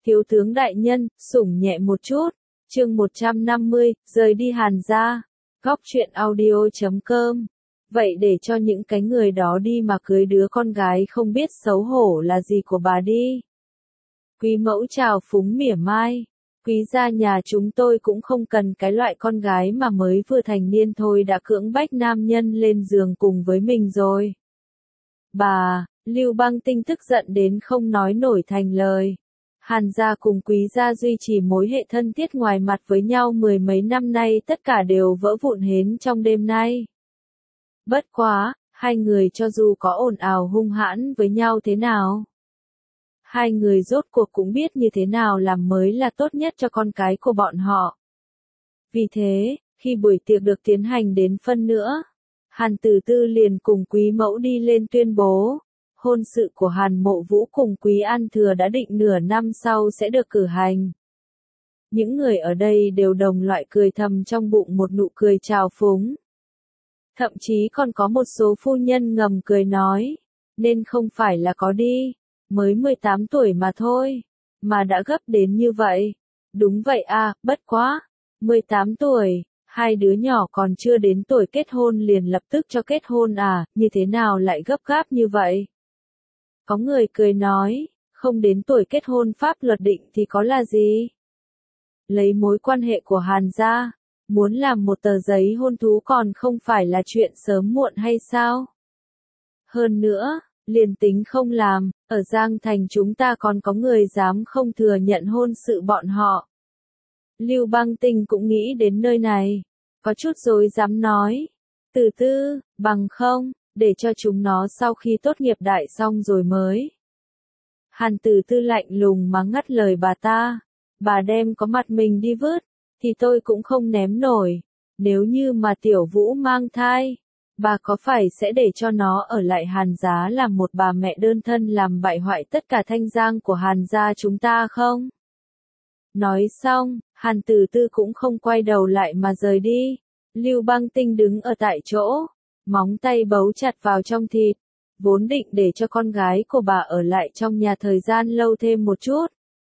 Thiếu tướng đại nhân, sủng nhẹ một chút. Chương 150, rời đi Hàn gia. Góc truyện audio.com. Vậy để cho những cái người đó đi mà cưới đứa con gái không biết xấu hổ là gì của bà đi. Quý mẫu chào phúng mỉa mai. Quý gia nhà chúng tôi cũng không cần cái loại con gái mà mới vừa thành niên thôi đã cưỡng bách nam nhân lên giường cùng với mình rồi. Bà, Lưu Băng Tinh tức giận đến không nói nổi thành lời. Hàn gia cùng Quý gia duy trì mối hệ thân thiết ngoài mặt với nhau mười mấy năm nay tất cả đều vỡ vụn hến trong đêm nay. Bất quá, hai người cho dù có ồn ào hung hãn với nhau thế nào, hai người rốt cuộc cũng biết như thế nào làm mới là tốt nhất cho con cái của bọn họ. Vì thế, khi buổi tiệc được tiến hành đến phân nữa, Hàn Tử Tư liền cùng Quý mẫu đi lên tuyên bố, hôn sự của Hàn Mộ Vũ cùng Quý An Thừa đã định nửa năm sau sẽ được cử hành. Những người ở đây đều đồng loại cười thầm trong bụng một nụ cười trào phúng. Thậm chí còn có một số phu nhân ngầm cười nói, nên không phải là có đi, mới 18 tuổi mà thôi, mà đã gấp đến như vậy. Đúng vậy à, bất quá, 18 tuổi, hai đứa nhỏ còn chưa đến tuổi kết hôn liền lập tức cho kết hôn à, như thế nào lại gấp gáp như vậy? Có người cười nói, không đến tuổi kết hôn pháp luật định thì có là gì? Lấy mối quan hệ của Hàn gia, muốn làm một tờ giấy hôn thú còn không phải là chuyện sớm muộn hay sao? Hơn nữa, liền tính không làm, ở Giang Thành chúng ta còn có người dám không thừa nhận hôn sự bọn họ. Lưu Băng Tinh cũng nghĩ đến nơi này, có chút rồi dám nói, Tử Tư, bằng không, để cho chúng nó sau khi tốt nghiệp đại xong rồi mới. Hàn Tử Tư lạnh lùng mắng ngắt lời bà ta, bà đem có mặt mình đi vứt, thì tôi cũng không ném nổi, nếu như mà Tiểu Vũ mang thai, bà có phải sẽ để cho nó ở lại Hàn gia làm một bà mẹ đơn thân làm bại hoại tất cả thanh danh của Hàn gia chúng ta không? Nói xong, Hàn Tử Tư cũng không quay đầu lại mà rời đi. Lưu Băng Tinh đứng ở tại chỗ, móng tay bấu chặt vào trong thịt, vốn định để cho con gái của bà ở lại trong nhà thời gian lâu thêm một chút.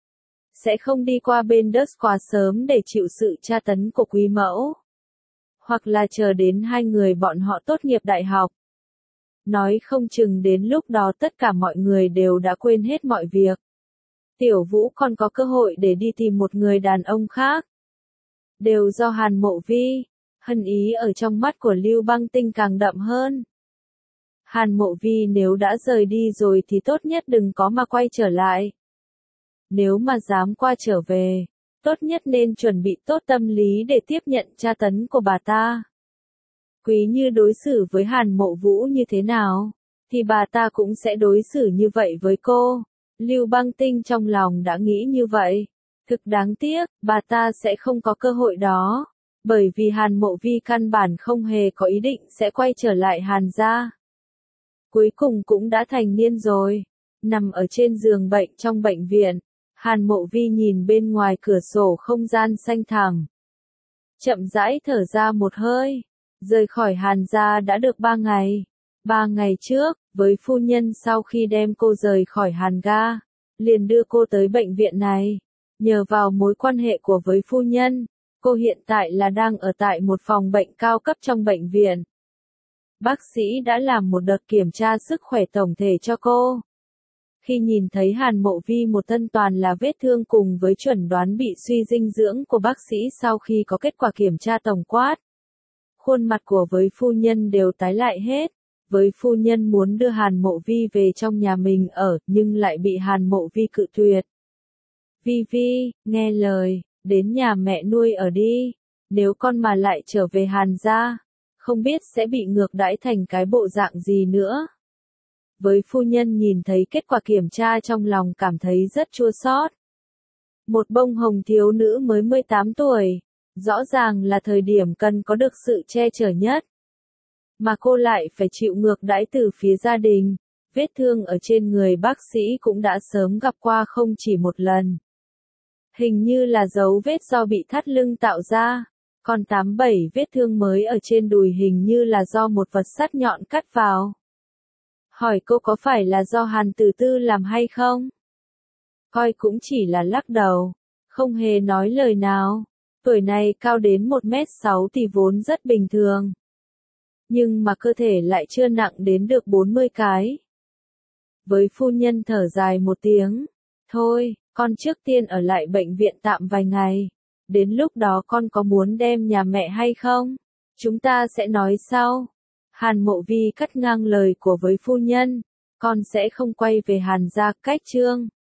Sẽ không đi qua bên đất quá sớm để chịu sự tra tấn của Quý mẫu. Hoặc là chờ đến hai người bọn họ tốt nghiệp đại học. Nói không chừng đến lúc đó tất cả mọi người đều đã quên hết mọi việc. Tiểu Vũ còn có cơ hội để đi tìm một người đàn ông khác. Đều do Hàn Mộ Vi, hận ý ở trong mắt của Lưu Băng Tinh càng đậm hơn. Hàn Mộ Vi nếu đã rời đi rồi thì tốt nhất đừng có mà quay trở lại. Nếu mà dám qua trở về, tốt nhất nên chuẩn bị tốt tâm lý để tiếp nhận tra tấn của bà ta. Quý Như đối xử với Hàn Mộ Vũ như thế nào, thì bà ta cũng sẽ đối xử như vậy với cô. Lưu Băng Tinh trong lòng đã nghĩ như vậy. Thực đáng tiếc, bà ta sẽ không có cơ hội đó. Bởi vì Hàn Mộ Vi căn bản không hề có ý định sẽ quay trở lại Hàn gia. Cuối cùng cũng đã thành niên rồi. Nằm ở trên giường bệnh trong bệnh viện, Hàn Mộ Vi nhìn bên ngoài cửa sổ không gian xanh thẳm. Chậm rãi thở ra một hơi. Rời khỏi Hàn gia đã được 3 ngày. 3 ngày trước, với phu nhân sau khi đem cô rời khỏi Hàn gia, liền đưa cô tới bệnh viện này. Nhờ vào mối quan hệ của với phu nhân, cô hiện tại là đang ở tại một phòng bệnh cao cấp trong bệnh viện. Bác sĩ đã làm một đợt kiểm tra sức khỏe tổng thể cho cô. Khi nhìn thấy Hàn Mộ Vi một thân toàn là vết thương cùng với chuẩn đoán bị suy dinh dưỡng của bác sĩ sau khi có kết quả kiểm tra tổng quát, khuôn mặt của với phu nhân đều tái lại hết. Với phu nhân muốn đưa Hàn Mộ Vi về trong nhà mình ở, nhưng lại bị Hàn Mộ Vi cự tuyệt. Vi Vi, nghe lời, đến nhà mẹ nuôi ở đi, nếu con mà lại trở về Hàn gia, không biết sẽ bị ngược đãi thành cái bộ dạng gì nữa. Với phu nhân nhìn thấy kết quả kiểm tra trong lòng cảm thấy rất chua xót. Một bông hồng thiếu nữ mới 18 tuổi, rõ ràng là thời điểm cần có được sự che chở nhất. Mà cô lại phải chịu ngược đãi từ phía gia đình, vết thương ở trên người bác sĩ cũng đã sớm gặp qua không chỉ một lần. Hình như là dấu vết do bị thắt lưng tạo ra, còn 8-7 vết thương mới ở trên đùi hình như là do một vật sắt nhọn cắt vào. Hỏi cô có phải là do Hàn Tử Tư làm hay không? coi cũng chỉ là lắc đầu, không hề nói lời nào. Tuổi này cao đến 1m6 thì vốn rất bình thường. Nhưng mà cơ thể lại chưa nặng đến được 40 cái. Với phu nhân thở dài một tiếng. Thôi, con trước tiên ở lại bệnh viện tạm vài ngày. Đến lúc đó con có muốn đem nhà mẹ hay không? Chúng ta sẽ nói sau. Hàn Mộ Vi cắt ngang lời của với phu nhân. Con sẽ không quay về Hàn gia, cách Trương